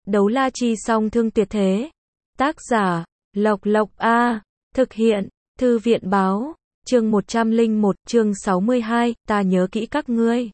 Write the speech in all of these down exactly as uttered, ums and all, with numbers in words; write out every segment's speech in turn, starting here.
Đấu la chi song thương tuyệt thế. Tác giả, Lộc Lộc A. Thực hiện, Thư viện báo. Chương một trăm lẻ một, chương sáu mươi hai, ta nhớ kỹ các ngươi.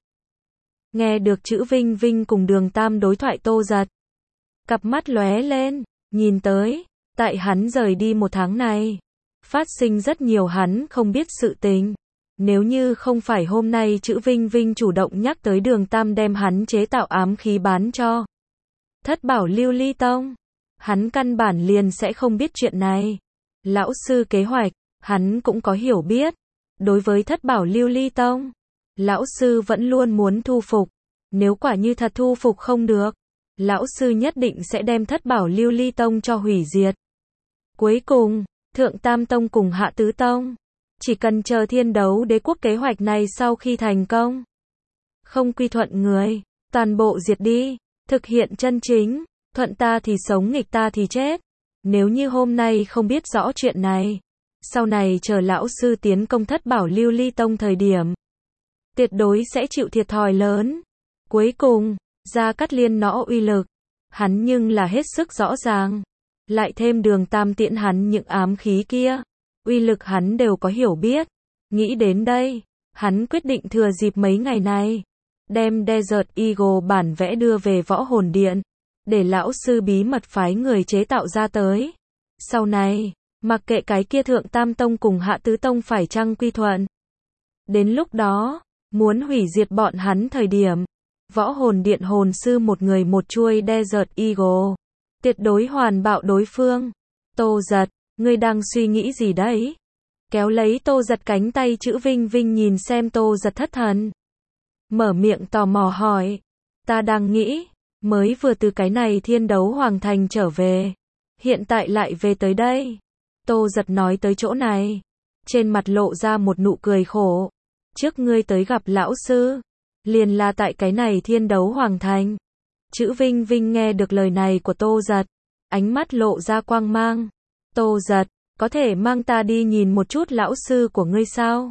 Nghe được chữ Vinh Vinh cùng Đường Tam đối thoại Tô Giật. Cặp mắt lóe lên, nhìn tới, tại hắn rời đi một tháng này. Phát sinh rất nhiều hắn không biết sự tình. Nếu như không phải hôm nay chữ Vinh Vinh chủ động nhắc tới Đường Tam đem hắn chế tạo ám khí bán cho Thất Bảo Lưu Ly Tông, hắn căn bản liền sẽ không biết chuyện này. Lão sư kế hoạch, hắn cũng có hiểu biết. Đối với Thất Bảo Lưu Ly Tông, lão sư vẫn luôn muốn thu phục. Nếu quả như thật thu phục không được, lão sư nhất định sẽ đem Thất Bảo Lưu Ly Tông cho hủy diệt. Cuối cùng, Thượng Tam Tông cùng Hạ Tứ Tông, chỉ cần chờ Thiên Đấu Đế Quốc kế hoạch này sau khi thành công, không quy thuận người, toàn bộ diệt đi, thực hiện chân chính, thuận ta thì sống nghịch ta thì chết. Nếu như hôm nay không biết rõ chuyện này, sau này chờ lão sư tiến công Thất Bảo Lưu Ly Tông thời điểm, tuyệt đối sẽ chịu thiệt thòi lớn. Cuối cùng, Gia Cát Liên nõ uy lực, hắn nhưng là hết sức rõ ràng. Lại thêm Đường Tam tiễn hắn những ám khí kia, uy lực hắn đều có hiểu biết. Nghĩ đến đây, hắn quyết định thừa dịp mấy ngày này, đem Desert Eagle bản vẽ đưa về Võ Hồn Điện, để lão sư bí mật phái người chế tạo ra tới. Sau này, mặc kệ cái kia Thượng Tam Tông cùng Hạ Tứ Tông phải chăng quy thuận, đến lúc đó, muốn hủy diệt bọn hắn thời điểm, Võ Hồn Điện hồn sư một người một chuôi Desert Eagle, tuyệt đối hoàn bạo đối phương. Tô Giật, ngươi đang suy nghĩ gì đấy? Kéo lấy Tô Giật cánh tay chữ Vinh Vinh nhìn xem Tô Giật thất thần, mở miệng tò mò hỏi. Ta đang nghĩ, mới vừa từ cái này Thiên Đấu Hoàng Thành trở về, hiện tại lại về tới đây. Tô Giật nói tới chỗ này, trên mặt lộ ra một nụ cười khổ. Trước ngươi tới gặp lão sư, liền là tại cái này Thiên Đấu Hoàng Thành. Chữ Vinh Vinh nghe được lời này của Tô Giật, ánh mắt lộ ra quang mang. Tô Giật, có thể mang ta đi nhìn một chút lão sư của ngươi sao?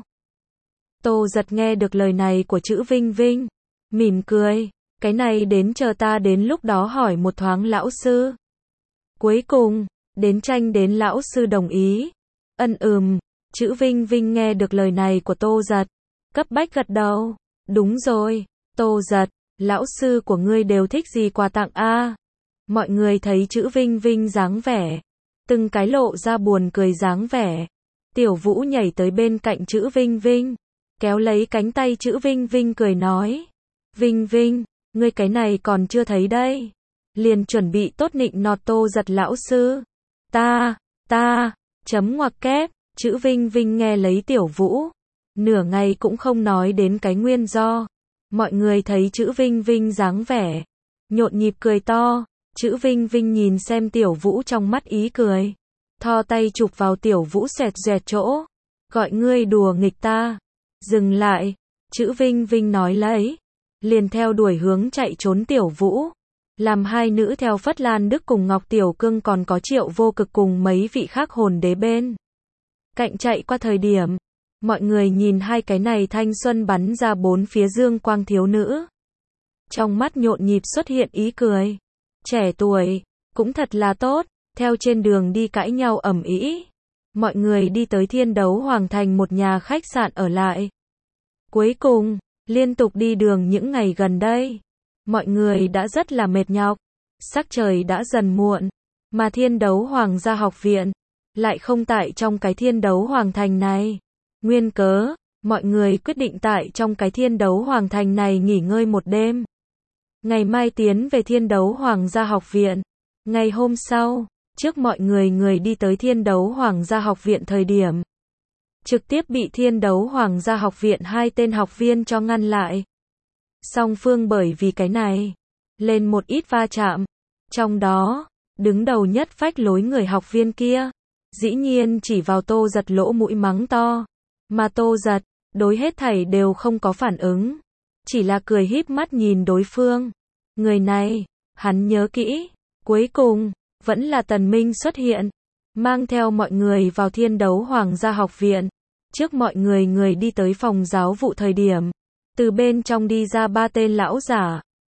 Tô Giật nghe được lời này của chữ Vinh Vinh, mỉm cười. Cái này đến chờ ta đến lúc đó hỏi một thoáng lão sư. Cuối cùng, đến tranh đến lão sư đồng ý. Ân ừm, chữ Vinh Vinh nghe được lời này của Tô Giật, cấp bách gật đầu. Đúng rồi, Tô Giật, lão sư của ngươi đều thích gì quà tặng a? Mọi người thấy chữ Vinh Vinh dáng vẻ, từng cái lộ ra buồn cười dáng vẻ. Tiểu Vũ nhảy tới bên cạnh chữ Vinh Vinh, kéo lấy cánh tay chữ Vinh Vinh cười nói. Vinh Vinh, ngươi cái này còn chưa thấy đây, liền chuẩn bị tốt nịnh nọt Tô Giật lão sư. Ta, ta, chấm ngoặc kép, chữ Vinh Vinh nghe lấy Tiểu Vũ, nửa ngày cũng không nói đến cái nguyên do. Mọi người thấy chữ Vinh Vinh dáng vẻ, nhộn nhịp cười to. Chữ Vinh Vinh nhìn xem Tiểu Vũ trong mắt ý cười, thò tay chụp vào Tiểu Vũ xẹt dẹt chỗ, gọi ngươi đùa nghịch ta. Dừng lại, chữ Vinh Vinh nói lấy, liền theo đuổi hướng chạy trốn Tiểu Vũ. Làm hai nữ theo Phất Lan Đức cùng Ngọc Tiểu Cương còn có Triệu Vô Cực cùng mấy vị khác hồn đế bên cạnh chạy qua thời điểm, mọi người nhìn hai cái này thanh xuân bắn ra bốn phía dương quang thiếu nữ, trong mắt nhộn nhịp xuất hiện ý cười. Trẻ tuổi, cũng thật là tốt. Theo trên đường đi cãi nhau ầm ĩ, mọi người đi tới Thiên Đấu Hoàng Thành một nhà khách sạn ở lại. Cuối cùng, liên tục đi đường những ngày gần đây, mọi người đã rất là mệt nhọc. Sắc trời đã dần muộn, mà Thiên Đấu Hoàng gia học viện lại không tại trong cái Thiên Đấu Hoàng Thành này. Nguyên cớ, mọi người quyết định tại trong cái Thiên Đấu Hoàng Thành này nghỉ ngơi một đêm. Ngày mai tiến về Thiên Đấu Hoàng gia học viện. Ngày hôm sau, trước mọi người người đi tới Thiên Đấu Hoàng gia học viện thời điểm, trực tiếp bị Thiên Đấu Hoàng gia học viện hai tên học viên cho ngăn lại. Song phương bởi vì cái này, lên một ít va chạm. Trong đó, đứng đầu nhất phách lối người học viên kia, dĩ nhiên chỉ vào Tô Giật lỗ mũi mắng to. Mà Tô Giật, đối hết thảy đều không có phản ứng, chỉ là cười híp mắt nhìn đối phương. Người này, hắn nhớ kỹ. Cuối cùng, vẫn là Tần Minh xuất hiện, mang theo mọi người vào Thiên Đấu Hoàng gia học viện. Trước mọi người người đi tới phòng giáo vụ thời điểm, từ bên trong đi ra ba tên lão giả.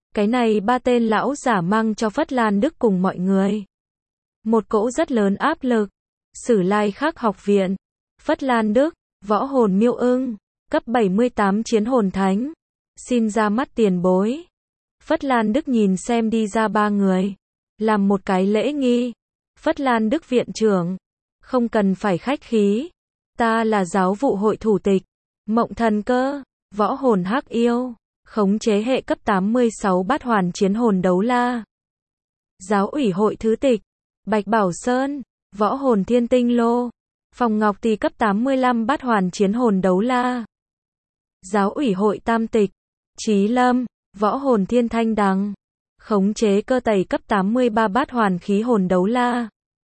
Cái này ba tên lão giả mang cho Phất Lan Đức cùng mọi người một cỗ rất lớn áp lực. Sử Lai Khắc học viện, Phất Lan Đức, võ hồn Miêu Ưng, cấp bảy mươi tám chiến hồn thánh. Xin ra mắt tiền bối. Phất Lan Đức nhìn xem đi ra ba người, làm một cái lễ nghi. Phất Lan Đức viện trưởng, không cần phải khách khí. Ta là giáo vụ hội thủ tịch, Mộng Thần Cơ, võ hồn hắc yêu, khống chế hệ cấp tám mươi sáu bát hoàn chiến hồn đấu la. Giáo ủy hội thứ tịch, Bạch Bảo Sơn, võ hồn thiên tinh lô, Phòng Ngọc Tỳ cấp tám mươi lăm bát hoàn chiến hồn đấu la. Giáo ủy hội tam tịch, Chí Lâm, võ hồn thiên thanh đằng, khống chế cơ tẩy cấp tám mươi ba bát hoàn khí hồn đấu la.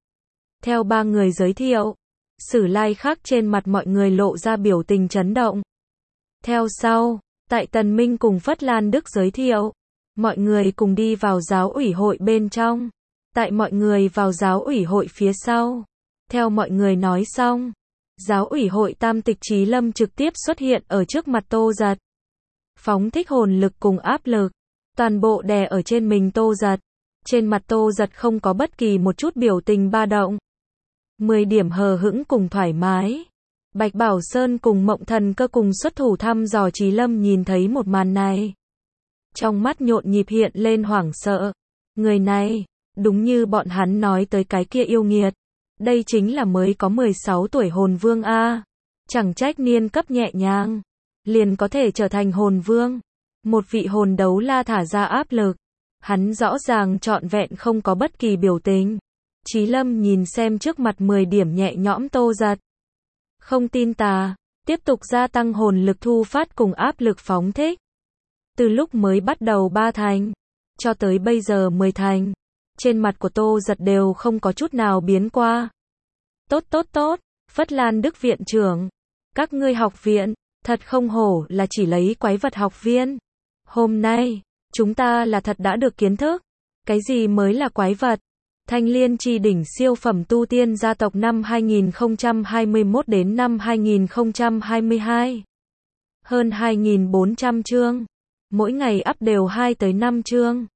Theo ba người giới thiệu, Sử Lai Khắc trên mặt mọi người lộ ra biểu tình chấn động. Theo sau, tại Tần Minh cùng Phất Lan Đức giới thiệu, mọi người cùng đi vào giáo ủy hội bên trong. Tại mọi người vào giáo ủy hội phía sau. Theo mọi người nói xong, giáo ủy hội tam tịch Chí Lâm trực tiếp xuất hiện ở trước mặt Tô Giật. Phóng thích hồn lực cùng áp lực, toàn bộ đè ở trên mình Tô Giật. Trên mặt Tô Giật không có bất kỳ một chút biểu tình ba động. mười điểm hờ hững cùng thoải mái. Bạch Bảo Sơn cùng Mộng Thần Cơ cùng xuất thủ thăm dò Chí Lâm nhìn thấy một màn này. Trong mắt nhộn nhịp hiện lên hoảng sợ. Người này, đúng như bọn hắn nói tới cái kia yêu nghiệt. Đây chính là mới có mười sáu tuổi hồn vương A. Chẳng trách niên cấp nhẹ nhàng, liền có thể trở thành hồn vương. Một vị hồn đấu la thả ra áp lực. Hắn rõ ràng trọn vẹn không có bất kỳ biểu tình. Chí Lâm nhìn xem trước mặt mười điểm nhẹ nhõm Tô Giật. Không tin tà, tiếp tục gia tăng hồn lực thu phát cùng áp lực phóng thích. Từ lúc mới bắt đầu ba thành, cho tới bây giờ mười thành, trên mặt của Tô Giật đều không có chút nào biến qua. Tốt tốt tốt, Phất Lan Đức viện trưởng, các ngươi học viện, thật không hổ là chỉ lấy quái vật học viên. Hôm nay, chúng ta là thật đã được kiến thức, cái gì mới là quái vật. Thanh Liên Chi đỉnh siêu phẩm tu tiên gia tộc năm hai nghìn không trăm hai mươi mốt đến năm hai nghìn không trăm hai mươi hai. Hơn hai nghìn bốn trăm chương. Mỗi ngày up đều hai tới năm chương.